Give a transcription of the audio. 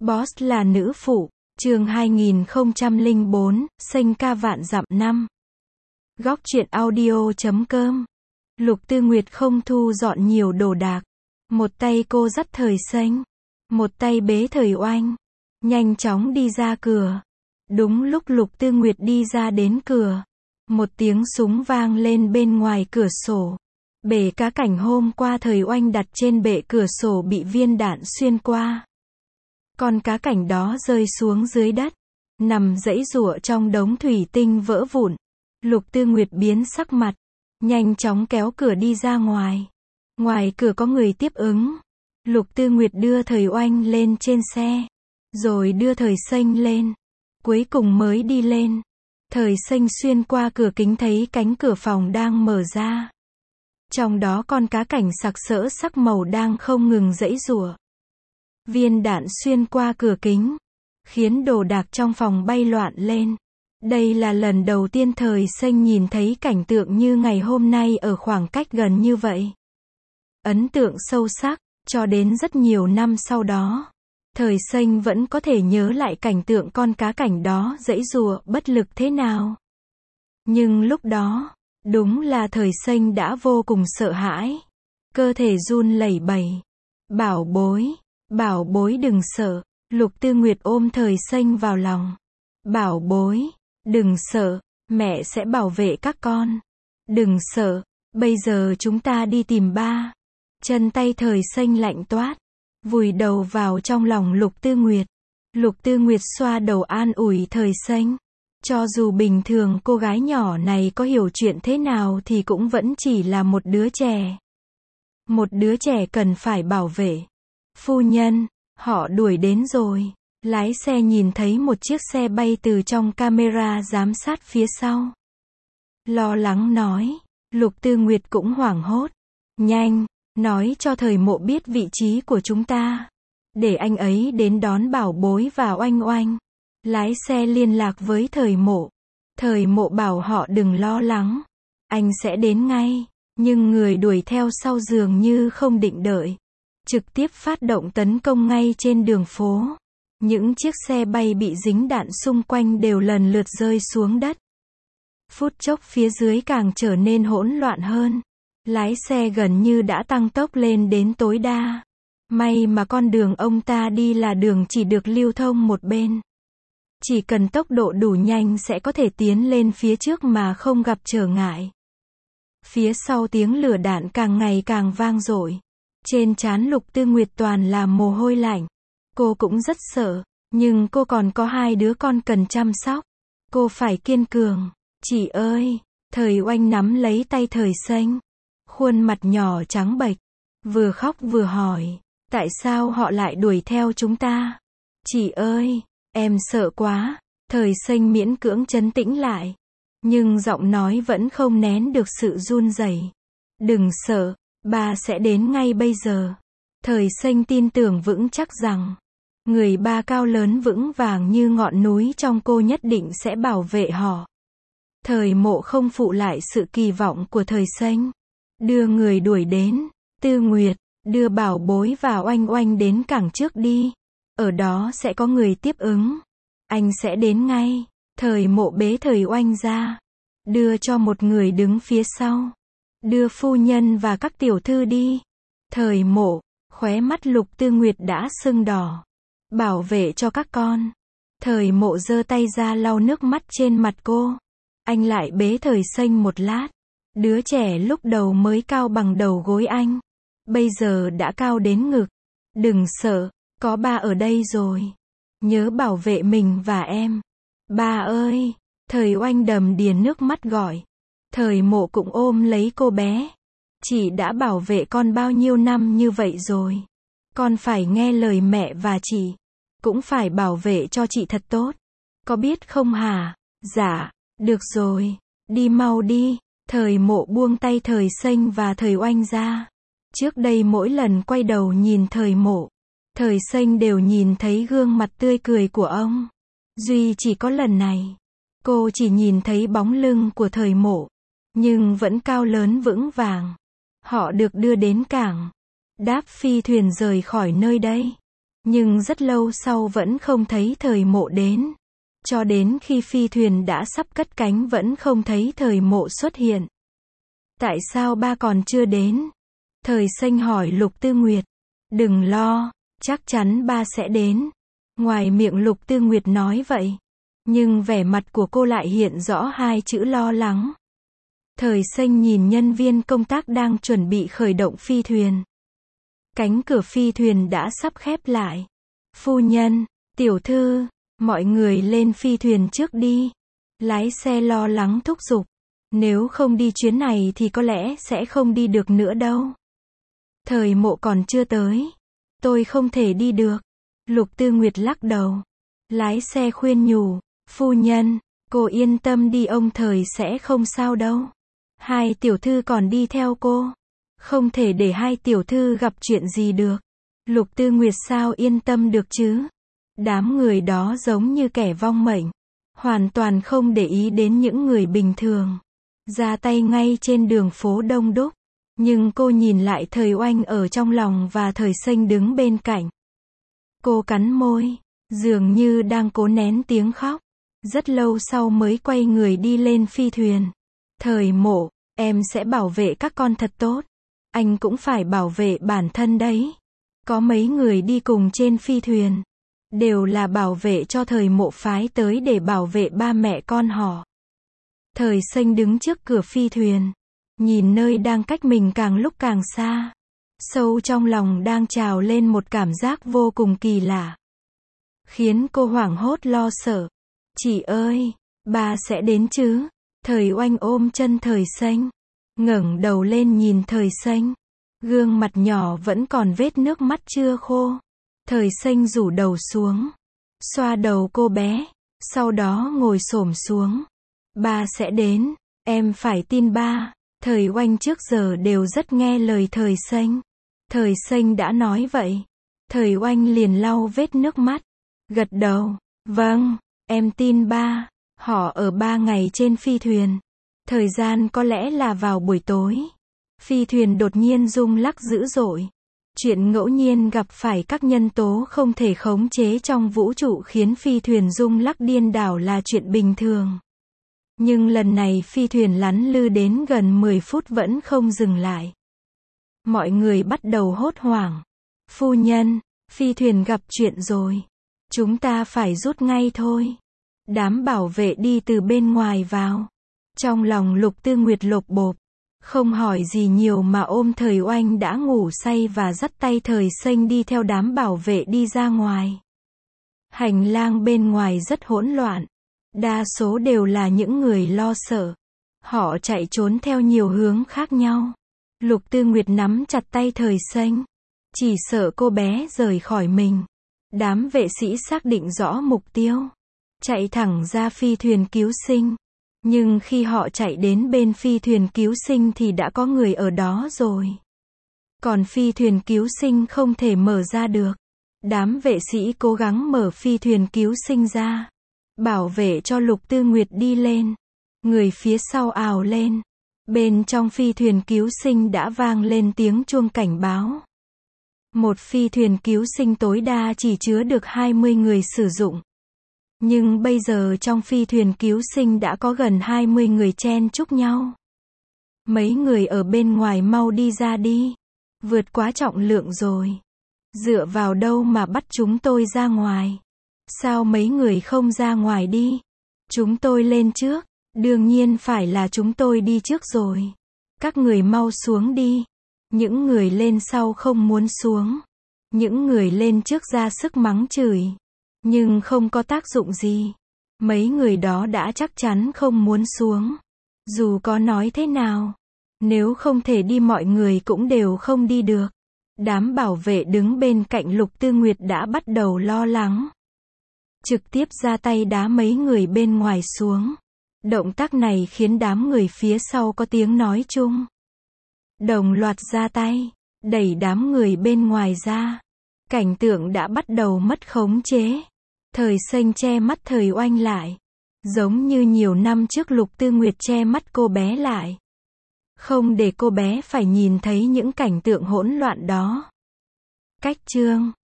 Boss là nữ phụ, chương 2004, xanh ca vạn dặm năm. Góc truyện audio.com. Lục Tư Nguyệt không thu dọn nhiều đồ đạc. Một tay cô dắt Thời Xanh, một tay bế Thời Oanh, nhanh chóng đi ra cửa. Đúng lúc Lục Tư Nguyệt đi ra đến cửa, một tiếng súng vang lên bên ngoài cửa sổ. Bể cá cảnh hôm qua Thời Oanh đặt trên bệ cửa sổ bị viên đạn xuyên qua. Con cá cảnh đó rơi xuống dưới đất, nằm giãy giụa trong đống thủy tinh vỡ vụn. Lục Tư Nguyệt biến sắc mặt, nhanh chóng kéo cửa đi ra ngoài. Ngoài cửa có người tiếp ứng. Lục Tư Nguyệt đưa Thời Oanh lên trên xe, rồi đưa Thời Xanh lên. Cuối cùng mới đi lên. Thời Xanh xuyên qua cửa kính thấy cánh cửa phòng đang mở ra. Trong đó con cá cảnh sặc sỡ sắc màu đang không ngừng giãy giụa. Viên đạn xuyên qua cửa kính, khiến đồ đạc trong phòng bay loạn lên. Đây là lần đầu tiên Thời Xanh nhìn thấy cảnh tượng như ngày hôm nay ở khoảng cách gần như vậy. Ấn tượng sâu sắc, cho đến rất nhiều năm sau đó, Thời Xanh vẫn có thể nhớ lại cảnh tượng con cá cảnh đó giãy giụa bất lực thế nào. Nhưng lúc đó, đúng là Thời Xanh đã vô cùng sợ hãi. Cơ thể run lẩy bẩy. Bảo bối đừng sợ. Lục Tư Nguyệt ôm Thời Xanh vào lòng. Bảo bối, đừng sợ, mẹ sẽ bảo vệ các con. Đừng sợ, bây giờ chúng ta đi tìm ba. Chân tay Thời Xanh lạnh toát, vùi đầu vào trong lòng Lục Tư Nguyệt. Lục Tư Nguyệt xoa đầu an ủi Thời Xanh. Cho dù bình thường cô gái nhỏ này có hiểu chuyện thế nào thì cũng vẫn chỉ là một đứa trẻ. Một đứa trẻ cần phải bảo vệ. Phu nhân, họ đuổi đến rồi. Lái xe nhìn thấy một chiếc xe bay từ trong camera giám sát phía sau. Lo lắng nói. Lục Tư Nguyệt cũng hoảng hốt. Nhanh, nói cho Thời Mộ biết vị trí của chúng ta. Để anh ấy đến đón Bảo Bối và Oanh Oanh. Lái xe liên lạc với Thời Mộ. Thời Mộ bảo họ đừng lo lắng. Anh sẽ đến ngay. Nhưng người đuổi theo sau dường như không định đợi. Trực tiếp phát động tấn công ngay trên đường phố. Những chiếc xe bay bị dính đạn xung quanh đều lần lượt rơi xuống đất. Phút chốc phía dưới càng trở nên hỗn loạn hơn. Lái xe gần như đã tăng tốc lên đến tối đa. May mà con đường ông ta đi là đường chỉ được lưu thông một bên. Chỉ cần tốc độ đủ nhanh sẽ có thể tiến lên phía trước mà không gặp trở ngại. Phía sau tiếng lửa đạn càng ngày càng vang dội. Trên trán Lục Tư Nguyệt toàn là mồ hôi lạnh. Cô cũng rất sợ, nhưng cô còn có hai đứa con cần chăm sóc. Cô phải kiên cường. Chị ơi, Thời Oanh nắm lấy tay Thời Xanh. Khuôn mặt nhỏ trắng bệch, vừa khóc vừa hỏi, tại sao họ lại đuổi theo chúng ta? Chị ơi, em sợ quá. Thời Xanh miễn cưỡng trấn tĩnh lại, nhưng giọng nói vẫn không nén được sự run rẩy. Đừng sợ, ba sẽ đến ngay bây giờ. Thời Xanh tin tưởng vững chắc rằng, người ba cao lớn vững vàng như ngọn núi trong cô nhất định sẽ bảo vệ họ. Thời Mộ không phụ lại sự kỳ vọng của Thời Xanh. Đưa người đuổi đến. Tư Nguyệt, đưa Bảo Bối và Oanh Oanh đến cảng trước đi. Ở đó sẽ có người tiếp ứng. Anh sẽ đến ngay. Thời Mộ bế Thời Oanh ra, đưa cho một người đứng phía sau. Đưa phu nhân và các tiểu thư đi. Thời Mộ, khóe mắt Lục Tư Nguyệt đã sưng đỏ. Bảo vệ cho các con. Thời Mộ giơ tay ra lau nước mắt trên mặt cô. Anh lại bế Thời Xanh một lát. Đứa trẻ lúc đầu mới cao bằng đầu gối anh, bây giờ đã cao đến ngực. Đừng sợ, có ba ở đây rồi. Nhớ bảo vệ mình và em. Ba ơi, Thời Oanh đầm đìa nước mắt gọi. Thời Mộ cũng ôm lấy cô bé. Chị đã bảo vệ con bao nhiêu năm như vậy rồi. Con phải nghe lời mẹ và chị. Cũng phải bảo vệ cho chị thật tốt. Có biết không hả? Dạ, được rồi, đi mau đi. Thời Mộ buông tay Thời Xanh và Thời Oanh ra. Trước đây mỗi lần quay đầu nhìn Thời Mộ, Thời Xanh đều nhìn thấy gương mặt tươi cười của ông. Duy chỉ có lần này, cô chỉ nhìn thấy bóng lưng của Thời Mộ, nhưng vẫn cao lớn vững vàng. Họ được đưa đến cảng, đáp phi thuyền rời khỏi nơi đây. Nhưng rất lâu sau vẫn không thấy Thời Mộ đến. Cho đến khi phi thuyền đã sắp cất cánh vẫn không thấy Thời Mộ xuất hiện. Tại sao ba còn chưa đến? Thời Xanh hỏi Lục Tư Nguyệt. Đừng lo, chắc chắn ba sẽ đến. Ngoài miệng Lục Tư Nguyệt nói vậy. Nhưng vẻ mặt của cô lại hiện rõ hai chữ lo lắng. Thời Xanh nhìn nhân viên công tác đang chuẩn bị khởi động phi thuyền. Cánh cửa phi thuyền đã sắp khép lại. Phu nhân, tiểu thư, mọi người lên phi thuyền trước đi. Lái xe lo lắng thúc giục. Nếu không đi chuyến này thì có lẽ sẽ không đi được nữa đâu. Thời Mộ còn chưa tới. Tôi không thể đi được. Lục Tư Nguyệt lắc đầu. Lái xe khuyên nhủ. Phu nhân, cô yên tâm đi, ông Thời sẽ không sao đâu. Hai tiểu thư còn đi theo cô. Không thể để hai tiểu thư gặp chuyện gì được. Lục Tư Nguyệt sao yên tâm được chứ? Đám người đó giống như kẻ vong mệnh. Hoàn toàn không để ý đến những người bình thường. Ra tay ngay trên đường phố đông đúc. Nhưng cô nhìn lại Thời Oanh ở trong lòng và Thời Xanh đứng bên cạnh. Cô cắn môi, dường như đang cố nén tiếng khóc. Rất lâu sau mới quay người đi lên phi thuyền. Thời Mộ, em sẽ bảo vệ các con thật tốt. Anh cũng phải bảo vệ bản thân đấy. Có mấy người đi cùng trên phi thuyền. Đều là bảo vệ cho Thời Mộ phái tới để bảo vệ ba mẹ con họ. Thời Xanh đứng trước cửa phi thuyền. Nhìn nơi đang cách mình càng lúc càng xa. Sâu trong lòng đang trào lên một cảm giác vô cùng kỳ lạ. Khiến cô hoảng hốt lo sợ. Chị ơi, ba sẽ đến chứ? Thời Oanh ôm chân Thời Xanh. Ngẩng đầu lên nhìn Thời Xanh. Gương mặt nhỏ vẫn còn vết nước mắt chưa khô. Thời Xanh rủ đầu xuống. Xoa đầu cô bé. Sau đó ngồi xổm xuống. Ba sẽ đến. Em phải tin ba. Thời Oanh trước giờ đều rất nghe lời Thời Xanh. Thời Xanh đã nói vậy. Thời Oanh liền lau vết nước mắt. Gật đầu. Vâng, em tin ba. Họ ở 3 ngày trên phi thuyền. Thời gian có lẽ là vào buổi tối. Phi thuyền đột nhiên rung lắc dữ dội. Chuyện ngẫu nhiên gặp phải các nhân tố không thể khống chế trong vũ trụ khiến phi thuyền rung lắc điên đảo là chuyện bình thường. Nhưng lần này phi thuyền lăn lư đến gần 10 phút vẫn không dừng lại. Mọi người bắt đầu hốt hoảng. Phu nhân, phi thuyền gặp chuyện rồi. Chúng ta phải rút ngay thôi. Đám bảo vệ đi từ bên ngoài vào. Trong lòng Lục Tư Nguyệt lộp bộp. Không hỏi gì nhiều mà ôm Thời Oanh đã ngủ say và dắt tay Thời Xanh đi theo đám bảo vệ đi ra ngoài. Hành lang bên ngoài rất hỗn loạn. Đa số đều là những người lo sợ. Họ chạy trốn theo nhiều hướng khác nhau. Lục Tư Nguyệt nắm chặt tay Thời Xanh. Chỉ sợ cô bé rời khỏi mình. Đám vệ sĩ xác định rõ mục tiêu. Chạy thẳng ra phi thuyền cứu sinh. Nhưng khi họ chạy đến bên phi thuyền cứu sinh thì đã có người ở đó rồi. Còn phi thuyền cứu sinh không thể mở ra được. Đám vệ sĩ cố gắng mở phi thuyền cứu sinh ra. Bảo vệ cho Lục Tư Nguyệt đi lên. Người phía sau ào lên. Bên trong phi thuyền cứu sinh đã vang lên tiếng chuông cảnh báo. Một phi thuyền cứu sinh tối đa chỉ chứa được 20 người sử dụng. Nhưng bây giờ trong phi thuyền cứu sinh đã có gần 20 người chen chúc nhau. Mấy người ở bên ngoài mau đi ra đi. Vượt quá trọng lượng rồi. Dựa vào đâu mà bắt chúng tôi ra ngoài? Sao mấy người không ra ngoài đi? Chúng tôi lên trước. Đương nhiên phải là chúng tôi đi trước rồi. Các người mau xuống đi. Những người lên sau không muốn xuống. Những người lên trước ra sức mắng chửi. Nhưng không có tác dụng gì. Mấy người đó đã chắc chắn không muốn xuống. Dù có nói thế nào. Nếu không thể đi mọi người cũng đều không đi được. Đám bảo vệ đứng bên cạnh Lục Tư Nguyệt đã bắt đầu lo lắng. Trực tiếp ra tay đá mấy người bên ngoài xuống. Động tác này khiến đám người phía sau có tiếng nói chung. Đồng loạt ra tay, đẩy đám người bên ngoài ra. Cảnh tượng đã bắt đầu mất khống chế. Thời Xanh che mắt Thời Oanh lại. Giống như nhiều năm trước Lục Tư Nguyệt che mắt cô bé lại. Không để cô bé phải nhìn thấy những cảnh tượng hỗn loạn đó. Cách chương